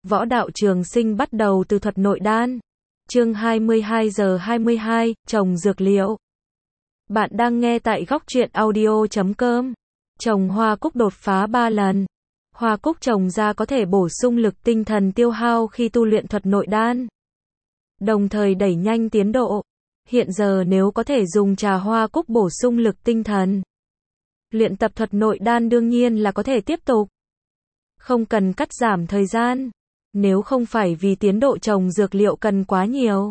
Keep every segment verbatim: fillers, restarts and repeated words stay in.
Võ đạo trường sinh bắt đầu từ thuật nội đan. Chương hai mươi hai giờ hai mươi hai, trồng dược liệu. Bạn đang nghe tại góc truyện audio chấm com. Trồng hoa cúc đột phá ba lần. Hoa cúc trồng ra có thể bổ sung lực tinh thần tiêu hao khi tu luyện thuật nội đan, đồng thời đẩy nhanh tiến độ. Hiện giờ nếu có thể dùng trà hoa cúc bổ sung lực tinh thần, luyện tập thuật nội đan đương nhiên là có thể tiếp tục, không cần cắt giảm thời gian. Nếu không phải vì tiến độ trồng dược liệu cần quá nhiều,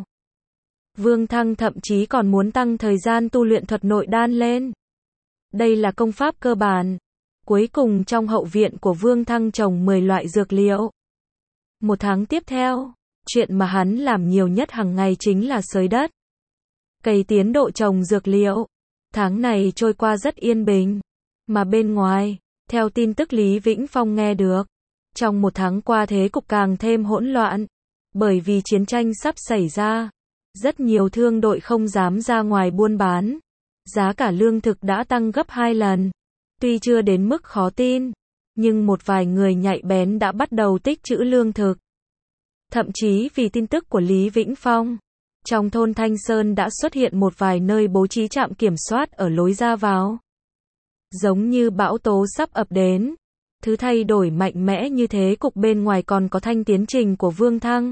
Vương Thăng thậm chí còn muốn tăng thời gian tu luyện thuật nội đan lên. Đây là công pháp cơ bản. Cuối cùng trong hậu viện của Vương Thăng trồng mười loại dược liệu. Một tháng tiếp theo, chuyện mà hắn làm nhiều nhất hàng ngày chính là xới đất, cày tiến độ trồng dược liệu. Tháng này trôi qua rất yên bình, mà bên ngoài, theo tin tức Lý Vĩnh Phong nghe được, trong một tháng qua thế cục càng thêm hỗn loạn, bởi vì chiến tranh sắp xảy ra, rất nhiều thương đội không dám ra ngoài buôn bán, giá cả lương thực đã tăng gấp hai lần. Tuy chưa đến mức khó tin, nhưng một vài người nhạy bén đã bắt đầu tích trữ lương thực. Thậm chí vì tin tức của Lý Vĩnh Phong, trong thôn Thanh Sơn đã xuất hiện một vài nơi bố trí trạm kiểm soát ở lối ra vào. Giống như bão tố sắp ập đến. Thứ thay đổi mạnh mẽ như thế cục bên ngoài còn có thanh tiến trình của Vương Thăng.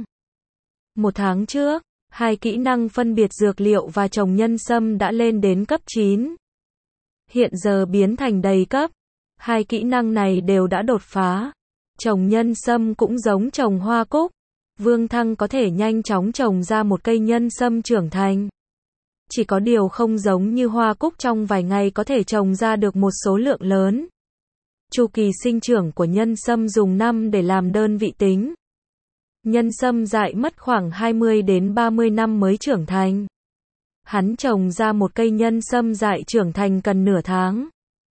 Một tháng trước, hai kỹ năng phân biệt dược liệu và trồng nhân sâm đã lên đến cấp chín. Hiện giờ biến thành đầy cấp. Hai kỹ năng này đều đã đột phá. Trồng nhân sâm cũng giống trồng hoa cúc. Vương Thăng có thể nhanh chóng trồng ra một cây nhân sâm trưởng thành. Chỉ có điều không giống như hoa cúc trong vài ngày có thể trồng ra được một số lượng lớn. Chu kỳ sinh trưởng của nhân sâm dùng năm để làm đơn vị tính. Nhân sâm dại mất khoảng hai mươi đến ba mươi năm mới trưởng thành. Hắn trồng ra một cây nhân sâm dại trưởng thành cần nửa tháng.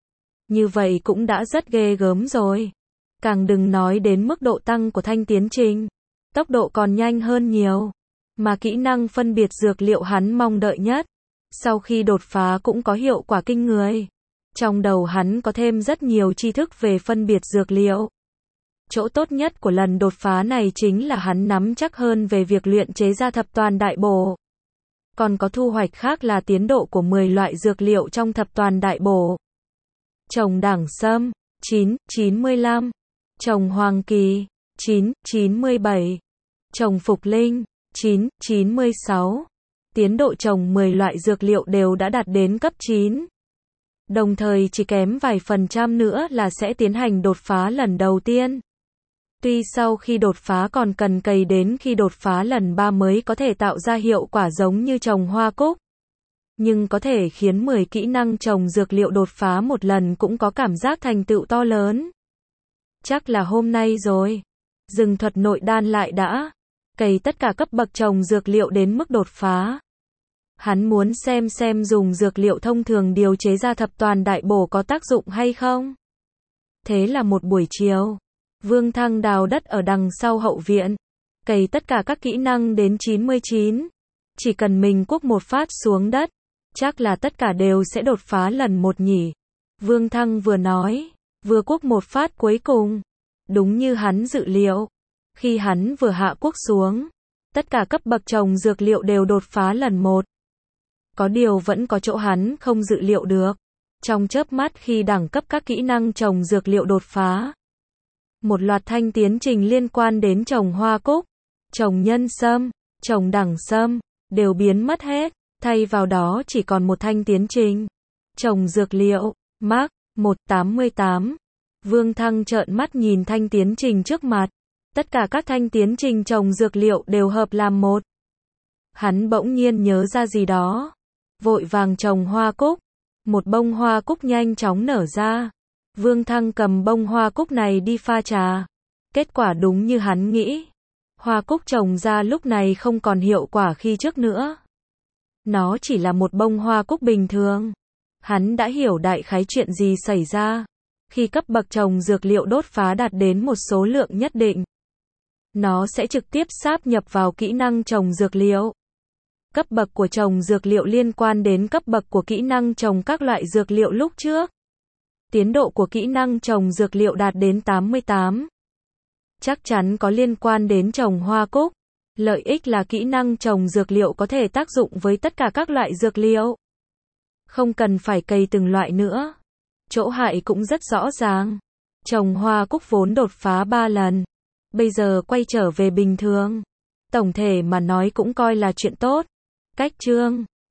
Như vậy cũng đã rất ghê gớm rồi. Càng đừng nói đến mức độ tăng của thanh tiến trình. Tốc độ còn nhanh hơn nhiều. Mà kỹ năng phân biệt dược liệu hắn mong đợi nhất, sau khi đột phá cũng có hiệu quả kinh người. Trong đầu hắn có thêm rất nhiều tri thức về phân biệt dược liệu. Chỗ tốt nhất của lần đột phá này chính là hắn nắm chắc hơn về việc luyện chế ra thập toàn đại bổ. Còn có thu hoạch khác là tiến độ của mười loại dược liệu trong thập toàn đại bổ. Trồng đẳng sâm, chín, chín mươi lăm. Trồng hoàng kỳ, chín, chín mươi bảy. Trồng phục linh, chín, chín mươi sáu. Tiến độ trồng mười loại dược liệu đều đã đạt đến cấp chín. Đồng thời chỉ kém vài phần trăm nữa là sẽ tiến hành đột phá lần đầu tiên. Tuy sau khi đột phá còn cần cày đến khi đột phá lần ba mới có thể tạo ra hiệu quả giống như trồng hoa cúc, nhưng có thể khiến mười kỹ năng trồng dược liệu đột phá một lần cũng có cảm giác thành tựu to lớn. Chắc là hôm nay rồi. Dừng thuật nội đan lại đã. Cày tất cả cấp bậc trồng dược liệu đến mức đột phá. Hắn muốn xem xem dùng dược liệu thông thường điều chế ra thập toàn đại bổ có tác dụng hay không. Thế là một buổi chiều, Vương Thăng đào đất ở đằng sau hậu viện, cày tất cả các kỹ năng đến chín mươi chín. Chỉ cần mình cuốc một phát xuống đất, chắc là tất cả đều sẽ đột phá lần một nhỉ. Vương Thăng vừa nói, vừa cuốc một phát cuối cùng. Đúng như hắn dự liệu, khi hắn vừa hạ cuốc xuống, tất cả cấp bậc trồng dược liệu đều đột phá lần một. Có điều vẫn có chỗ hắn không dự liệu được. Trong chớp mắt khi đẳng cấp các kỹ năng trồng dược liệu đột phá, một loạt thanh tiến trình liên quan đến trồng hoa cúc, trồng nhân sâm, trồng đẳng sâm, đều biến mất hết. Thay vào đó chỉ còn một thanh tiến trình. Trồng dược liệu, Mark, một tám mươi tám. Vương Thăng trợn mắt nhìn thanh tiến trình trước mặt. Tất cả các thanh tiến trình trồng dược liệu đều hợp làm một. Hắn bỗng nhiên nhớ ra gì đó. Vội vàng trồng hoa cúc. Một bông hoa cúc nhanh chóng nở ra. Vương Thăng cầm bông hoa cúc này đi pha trà. Kết quả đúng như hắn nghĩ. Hoa cúc trồng ra lúc này không còn hiệu quả khi trước nữa. Nó chỉ là một bông hoa cúc bình thường. Hắn đã hiểu đại khái chuyện gì xảy ra. Khi cấp bậc trồng dược liệu đột phá đạt đến một số lượng nhất định, nó sẽ trực tiếp sáp nhập vào kỹ năng trồng dược liệu. Cấp bậc của trồng dược liệu liên quan đến cấp bậc của kỹ năng trồng các loại dược liệu lúc trước. Tiến độ của kỹ năng trồng dược liệu đạt đến tám mươi tám. chắc chắn có liên quan đến trồng hoa cúc. Lợi ích là kỹ năng trồng dược liệu có thể tác dụng với tất cả các loại dược liệu. Không cần phải cày từng loại nữa. Chỗ hại cũng rất rõ ràng. Trồng hoa cúc vốn đột phá ba lần. Bây giờ quay trở về bình thường. Tổng thể mà nói cũng coi là chuyện tốt. Cách chương